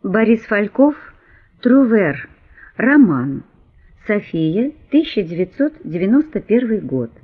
Борис Фальков, Трувер, роман. София, 1991 год.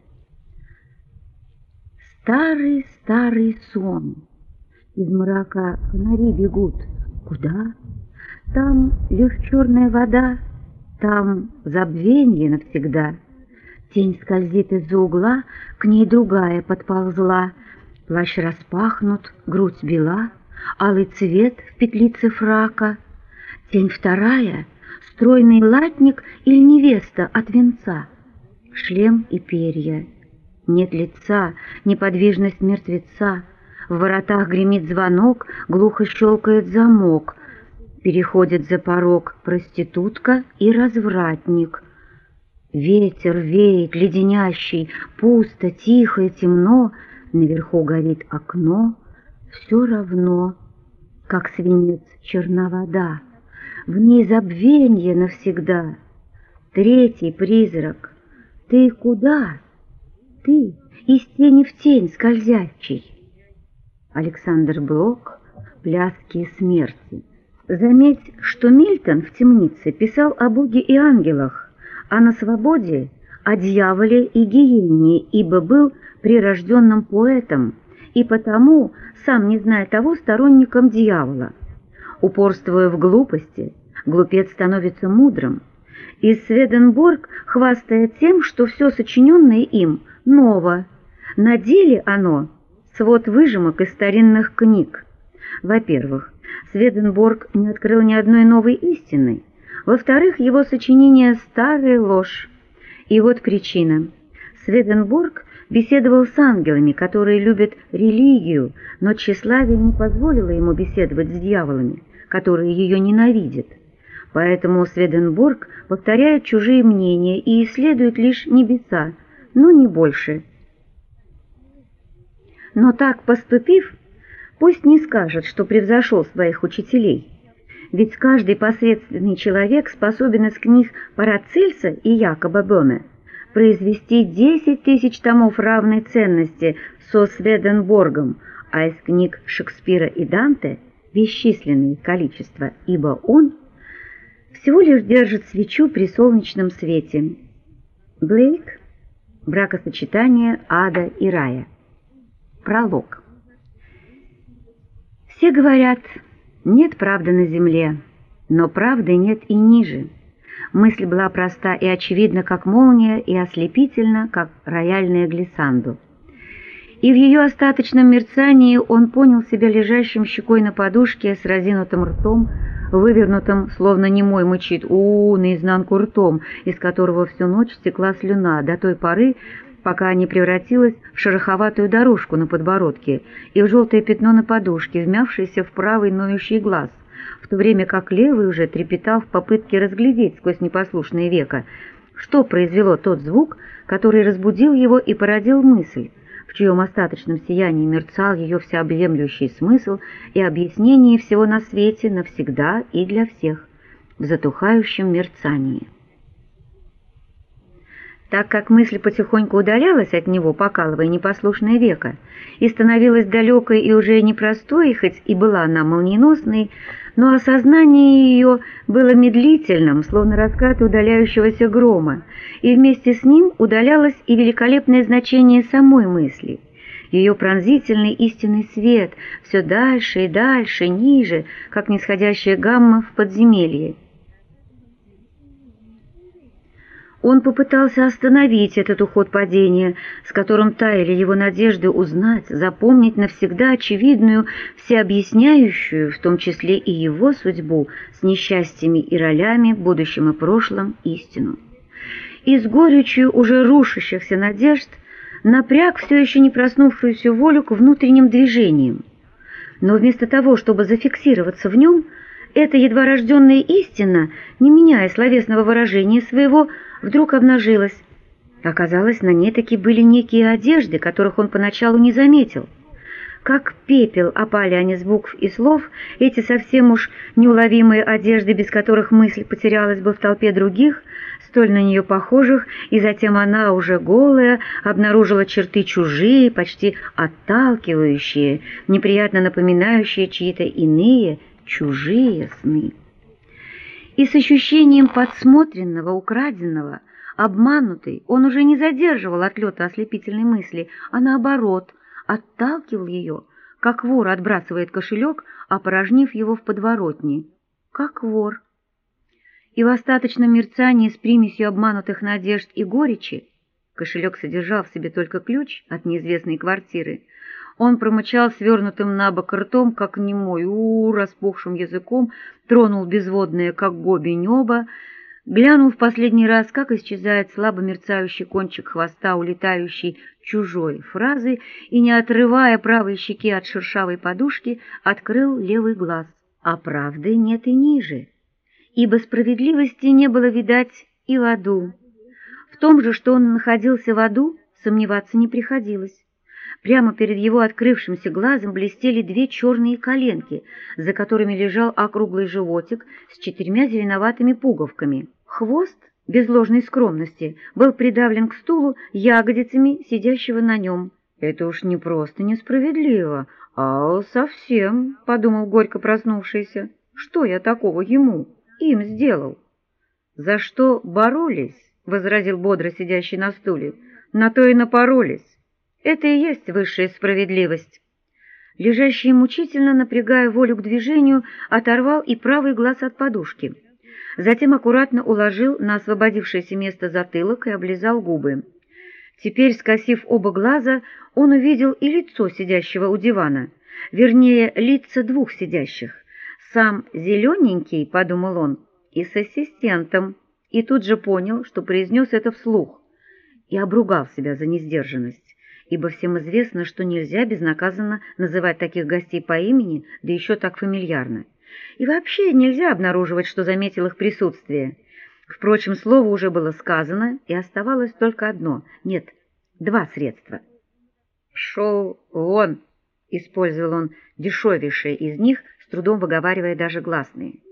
Старый сон. Из мрака фонари бегут. Куда? Там лишь черная вода, там забвенье навсегда. Тень скользит из-за угла, к ней другая подползла. Плащ распахнут, грудь бела, алый цвет в петлице фрака. Тень вторая — стройный латник или невеста от венца. Шлем и перья. Нет лица, неподвижность мертвеца. В воротах гремит звонок, глухо щелкает замок. Переходит за порог проститутка и развратник. Ветер веет леденящий, пусто, тихо и темно. Наверху горит окно, все равно, как свинец черна вода. В ней забвенье навсегда. Третий призрак. Ты куда? Ты из тени в тень скользящий. Александр Блок. Пляски смерти. Заметь, что Мильтон в «Темнице» писал о Боге и ангелах, а на свободе — о дьяволе и гиене, ибо был прирожденным поэтом и потому, сам не зная того, сторонником дьявола. Упорствуя в глупости, глупец становится мудрым. И Сведенборг хвастает тем, что все сочиненное им ново. На деле оно — свод выжимок из старинных книг. Во-первых, Сведенборг не открыл ни одной новой истины. Во-вторых, его сочинение — старая ложь. И вот причина. Сведенборг беседовал с ангелами, которые любят религию, но тщеславие не позволило ему беседовать с дьяволами, которые ее ненавидят. Поэтому Сведенборг повторяет чужие мнения и исследует лишь небеса, но не больше. Но так поступив, пусть не скажет, что превзошел своих учителей, ведь каждый посредственный человек способен из книг Парацельса и Якоба Бöhme произвести 10 тысяч томов равной ценности со Сведенборгом, а из книг Шекспира и Данте бесчисленное количество, ибо он всего лишь держит свечу при солнечном свете. Блейк. Бракосочетание ада и рая. Пролог. Все говорят, нет правды на земле, но правды нет и ниже. Мысль была проста и очевидна, как молния, и ослепительна, как рояльная глиссандо. И в ее остаточном мерцании он понял себя лежащим щекой на подушке с разинутым ртом, вывернутым, словно немой мычит наизнанку ртом, из которого всю ночь стекла слюна до той поры, пока не превратилась в шероховатую дорожку на подбородке и в желтое пятно на подушке, вмявшееся в правый ноющий глаз, в то время как левый уже трепетал в попытке разглядеть сквозь непослушное веко, что произвело тот звук, который разбудил его и породил мысль, в чьем остаточном сиянии мерцал ее всеобъемлющий смысл и объяснение всего на свете навсегда и для всех, в затухающем мерцании. Так как мысль потихоньку удалялась от него, покалывая непослушное веко, и становилась далекой и уже непростой, хоть и была она молниеносной, но осознание ее было медлительным, словно раскат удаляющегося грома, и вместе с ним удалялось и великолепное значение самой мысли, ее пронзительный истинный свет, все дальше и дальше, ниже, как нисходящая гамма в подземелье. Он попытался остановить этот уход падения, с которым таяли его надежды узнать, запомнить навсегда очевидную, всеобъясняющую, в том числе и его судьбу, с несчастьями и ролями, будущим и прошлым, истину. И с горечью уже рушащихся надежд напряг все еще не проснувшуюся волю к внутренним движениям. Но вместо того, чтобы зафиксироваться в нем, эта едва рожденная истина, не меняя словесного выражения своего, вдруг обнажилась. Оказалось, на ней таки были некие одежды, которых он поначалу не заметил. Как пепел опали они с букв и слов, эти совсем уж неуловимые одежды, без которых мысль потерялась бы в толпе других, столь на нее похожих, и затем она, уже голая, обнаружила черты чужие, почти отталкивающие, неприятно напоминающие чьи-то иные, чужие сны. И с ощущением подсмотренного, украденного, обманутый, он уже не задерживал отлета ослепительной мысли, а наоборот, отталкивал ее, как вор отбрасывает кошелек, опорожнив его в подворотне. Как вор. И в остаточном мерцании с примесью обманутых надежд и горечи — кошелек содержал в себе только ключ от неизвестной квартиры — он промычал свернутым на бок ртом, как немой, распухшим языком, тронул безводное, как гоби, небо, глянул в последний раз, как исчезает слабо мерцающий кончик хвоста улетающей чужой фразы, и, не отрывая правой щеки от шершавой подушки, открыл левый глаз. А правды нет и ниже, ибо справедливости не было видать и в аду. В том же, что он находился в аду, сомневаться не приходилось. Прямо перед его открывшимся глазом блестели две черные коленки, за которыми лежал округлый животик с 4 зеленоватыми пуговками. Хвост, без ложной скромности, был придавлен к стулу ягодицами сидящего на нем. «Это уж не просто несправедливо, а совсем», — подумал горько проснувшийся. «Что я такого им сделал?» «За что боролись?» — возразил бодро сидящий на стуле. «На то и напоролись. Это и есть высшая справедливость». Лежащий мучительно, напрягая волю к движению, оторвал и правый глаз от подушки. Затем аккуратно уложил на освободившееся место затылок и облизал губы. Теперь, скосив оба глаза, он увидел и лицо сидящего у дивана, вернее, лица двух сидящих. Сам зелененький, подумал он, и с ассистентом, и тут же понял, что произнес это вслух, и обругал себя за несдержанность. Ибо всем известно, что нельзя безнаказанно называть таких гостей по имени, да еще так фамильярно. И вообще нельзя обнаруживать, что заметил их присутствие. Впрочем, слово уже было сказано, и оставалось только одно, нет, два средства. «Шел вон!» — использовал он дешевейшее из них, с трудом выговаривая даже гласные.